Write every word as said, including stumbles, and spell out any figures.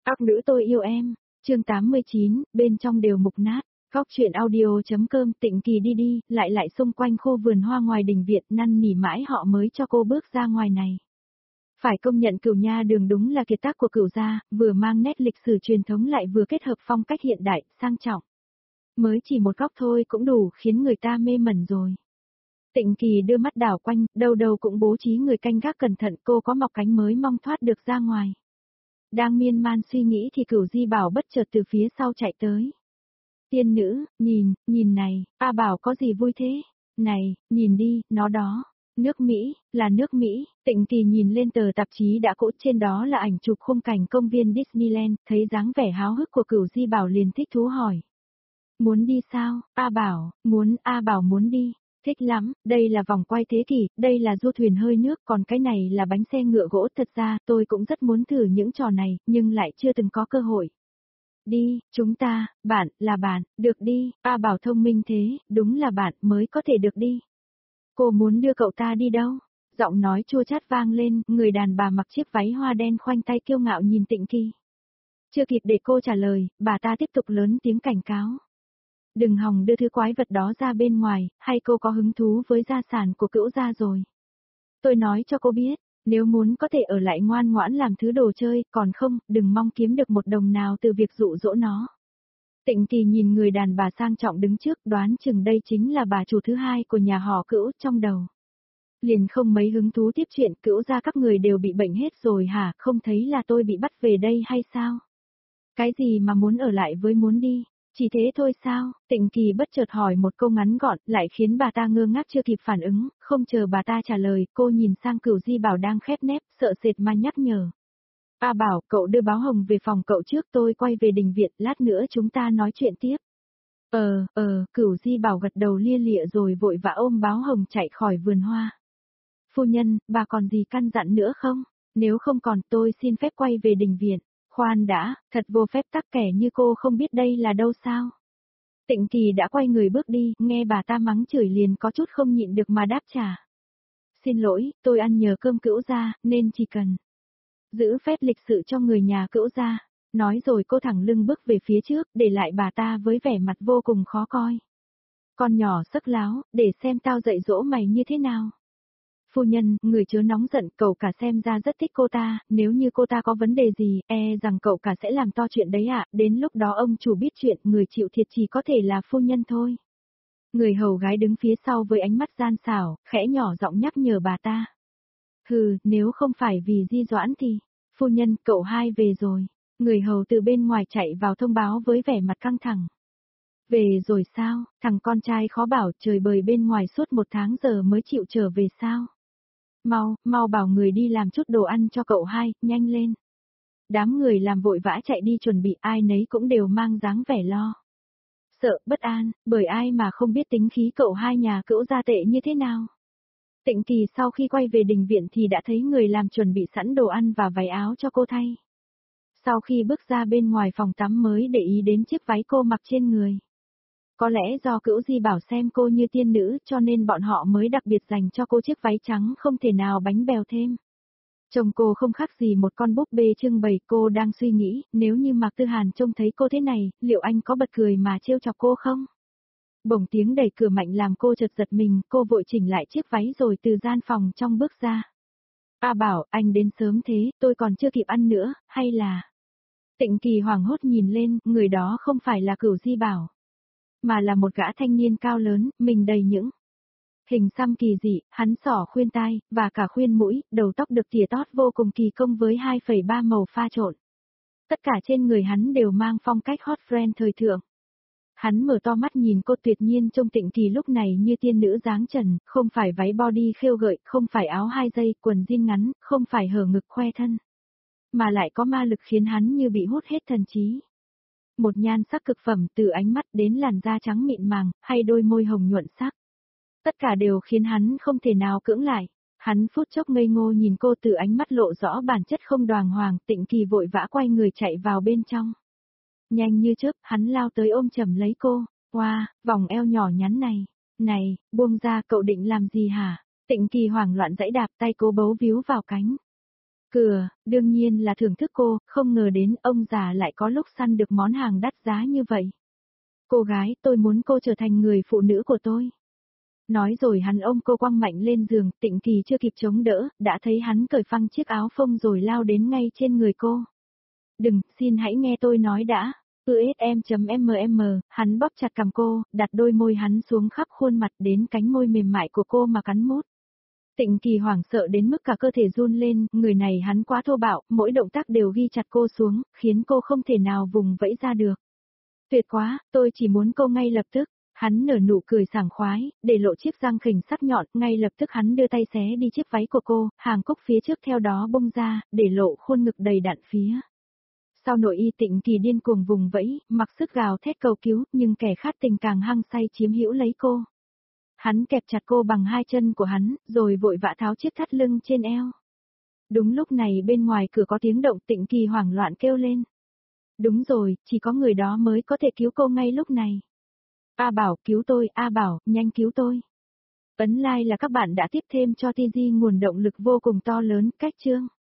Các nữ tôi yêu em, chương tám mươi chín, bên trong đều mục nát. Góc chuyện audio.com. Tịnh Kỳ đi đi, lại lại xung quanh khu vườn hoa ngoài đình viện, năn nỉ mãi họ mới cho cô bước ra ngoài này. Phải công nhận Cửu Nha Đường đúng là kiệt tác của Cửu gia, vừa mang nét lịch sử truyền thống lại vừa kết hợp phong cách hiện đại, sang trọng. Mới chỉ một góc thôi cũng đủ khiến người ta mê mẩn rồi. Tịnh Kỳ đưa mắt đảo quanh, đâu đâu cũng bố trí người canh gác cẩn thận, cô có mọc cánh mới mong thoát được ra ngoài. Đang miên man suy nghĩ thì Cửu Di Bảo bất chợt từ phía sau chạy tới. Tiên nữ, nhìn, nhìn này, A Bảo có gì vui thế? Này, nhìn đi, nó đó. Nước Mỹ, là nước Mỹ. Tịnh Kỳ nhìn lên tờ tạp chí đã cũ, trên đó là ảnh chụp khung cảnh công viên Disneyland, thấy dáng vẻ háo hức của Cửu Di Bảo liền thích thú hỏi. Muốn đi sao? A Bảo, muốn, A Bảo muốn đi. Thích lắm, đây là vòng quay thế kỷ, đây là du thuyền hơi nước, còn cái này là bánh xe ngựa gỗ. Thật ra, tôi cũng rất muốn thử những trò này, nhưng lại chưa từng có cơ hội. Đi, chúng ta, bạn, là bạn, được đi, A Bảo thông minh thế, đúng là bạn mới có thể được đi. Cô muốn đưa cậu ta đi đâu? Giọng nói chua chát vang lên, người đàn bà mặc chiếc váy hoa đen khoanh tay kiêu ngạo nhìn Tịnh Kỳ. Chưa kịp để cô trả lời, bà ta tiếp tục lớn tiếng cảnh cáo. Đừng hòng đưa thứ quái vật đó ra bên ngoài, hay cô có hứng thú với gia sản của Cửu gia rồi. Tôi nói cho cô biết, nếu muốn có thể ở lại ngoan ngoãn làm thứ đồ chơi, còn không, đừng mong kiếm được một đồng nào từ việc dụ dỗ nó. Tịnh Kỳ nhìn người đàn bà sang trọng đứng trước, đoán chừng đây chính là bà chủ thứ hai của nhà họ Cửu trong đầu. Liền không mấy hứng thú tiếp chuyện, Cửu gia các người đều bị bệnh hết rồi hả, không thấy là tôi bị bắt về đây hay sao? Cái gì mà muốn ở lại với muốn đi? Chỉ thế thôi sao? Tịnh Kỳ bất chợt hỏi một câu ngắn gọn, lại khiến bà ta ngơ ngác chưa kịp phản ứng, không chờ bà ta trả lời, cô nhìn sang Cửu Di Bảo đang khép nép, sợ sệt mà nhắc nhở. A Bảo, cậu đưa báo hồng về phòng cậu trước, tôi quay về đình viện, lát nữa chúng ta nói chuyện tiếp. Ờ, ờ, Cửu Di Bảo gật đầu lia lịa rồi vội vã ôm báo hồng chạy khỏi vườn hoa. Phu nhân, bà còn gì căn dặn nữa không? Nếu không còn tôi xin phép quay về đình viện. Khoan đã, thật vô phép tắc, kẻ như cô không biết đây là đâu sao? Tịnh Kỳ đã quay người bước đi, nghe bà ta mắng chửi liền có chút không nhịn được mà đáp trả. Xin lỗi, tôi ăn nhờ cơm Cửu gia, nên chỉ cần giữ phép lịch sự cho người nhà Cửu gia. Nói rồi cô thẳng lưng bước về phía trước, để lại bà ta với vẻ mặt vô cùng khó coi. Con nhỏ sắc láo, để xem tao dạy dỗ mày như thế nào. Phu nhân, người chớ nóng giận, cậu cả xem ra rất thích cô ta, nếu như cô ta có vấn đề gì, e rằng cậu cả sẽ làm to chuyện đấy ạ, đến lúc đó ông chủ biết chuyện, người chịu thiệt chỉ có thể là phu nhân thôi. Người hầu gái đứng phía sau với ánh mắt gian xảo, khẽ nhỏ giọng nhắc nhở bà ta. Hừ, nếu không phải vì Di Doãn thì, phu nhân, cậu hai về rồi. Người hầu từ bên ngoài chạy vào thông báo với vẻ mặt căng thẳng. Về rồi sao, thằng con trai khó bảo, trời bời bên ngoài suốt một tháng giờ mới chịu trở về sao? Mau, mau bảo người đi làm chút đồ ăn cho cậu hai, nhanh lên. Đám người làm vội vã chạy đi chuẩn bị, ai nấy cũng đều mang dáng vẻ lo. Sợ, bất an, bởi ai mà không biết tính khí cậu hai nhà Cửu gia tệ như thế nào. Tịnh Kỳ sau khi quay về đình viện thì đã thấy người làm chuẩn bị sẵn đồ ăn và váy áo cho cô thay. Sau khi bước ra bên ngoài phòng tắm mới để ý đến chiếc váy cô mặc trên người. Có lẽ do Cửu Di Bảo xem cô như tiên nữ cho nên bọn họ mới đặc biệt dành cho cô chiếc váy trắng không thể nào bánh bèo thêm. Trông cô không khác gì một con búp bê trưng bày, cô đang suy nghĩ, nếu như Mạc Tư Hàn trông thấy cô thế này, liệu anh có bật cười mà trêu chọc cô không? Bỗng tiếng đẩy cửa mạnh làm cô chợt giật mình, cô vội chỉnh lại chiếc váy rồi từ gian phòng trong bước ra. A Bảo, anh đến sớm thế, tôi còn chưa kịp ăn nữa, hay là... Tịnh Kỳ hoảng hốt nhìn lên, người đó không phải là Cửu Di Bảo, mà là một gã thanh niên cao lớn, mình đầy những hình xăm kỳ dị, hắn xỏ khuyên tai, và cả khuyên mũi, đầu tóc được tỉa tót vô cùng kỳ công với hai phẩy ba màu pha trộn. Tất cả trên người hắn đều mang phong cách hot friend thời thượng. Hắn mở to mắt nhìn cô, tuyệt nhiên trông Tịnh Kỳ lúc này như tiên nữ dáng trần, không phải váy body khêu gợi, không phải áo hai dây, quần jean ngắn, không phải hở ngực khoe thân, mà lại có ma lực khiến hắn như bị hút hết thần trí. Một nhan sắc cực phẩm, từ ánh mắt đến làn da trắng mịn màng, hay đôi môi hồng nhuận sắc. Tất cả đều khiến hắn không thể nào cưỡng lại. Hắn phút chốc ngây ngô nhìn cô, từ ánh mắt lộ rõ bản chất không đoàng hoàng. Tịnh Kỳ vội vã quay người chạy vào bên trong. Nhanh như chớp, hắn lao tới ôm chầm lấy cô. Wow, vòng eo nhỏ nhắn này. Này, buông ra, cậu định làm gì hả? Tịnh Kỳ hoảng loạn giãy đạp, tay cô bấu víu vào cánh Cửa, đương nhiên là thưởng thức cô, không ngờ đến ông già lại có lúc săn được món hàng đắt giá như vậy. Cô gái, tôi muốn cô trở thành người phụ nữ của tôi. Nói rồi hắn ôm cô quăng mạnh lên giường, Tịnh Kỳ chưa kịp chống đỡ, đã thấy hắn cởi phăng chiếc áo phông rồi lao đến ngay trên người cô. Đừng, xin hãy nghe tôi nói đã. ưsm.mm, hắn bóp chặt cằm cô, đặt đôi môi hắn xuống khắp khuôn mặt đến cánh môi mềm mại của cô mà cắn mút. Tịnh Kỳ hoảng sợ đến mức cả cơ thể run lên, người này hắn quá thô bạo, mỗi động tác đều ghi chặt cô xuống, khiến cô không thể nào vùng vẫy ra được. Tuyệt quá, tôi chỉ muốn cô ngay lập tức. Hắn nở nụ cười sảng khoái, để lộ chiếc răng khỉnh sắc nhọn, ngay lập tức hắn đưa tay xé đi chiếc váy của cô, hàng cúc phía trước theo đó bung ra, để lộ khuôn ngực đầy đặn phía. Sau nội y Tịnh Kỳ điên cuồng vùng vẫy, mặc sức gào thét cầu cứu, nhưng kẻ khát tình càng hăng say chiếm hữu lấy cô. Hắn kẹp chặt cô bằng hai chân của hắn, rồi vội vã tháo chiếc thắt lưng trên eo. Đúng lúc này bên ngoài cửa có tiếng động, Tịnh Kỳ hoảng loạn kêu lên. Đúng rồi, chỉ có người đó mới có thể cứu cô ngay lúc này. A Bảo, cứu tôi, A Bảo, nhanh cứu tôi. Ấn like là các bạn đã tiếp thêm cho tê giê nguồn động lực vô cùng to lớn, cách chương.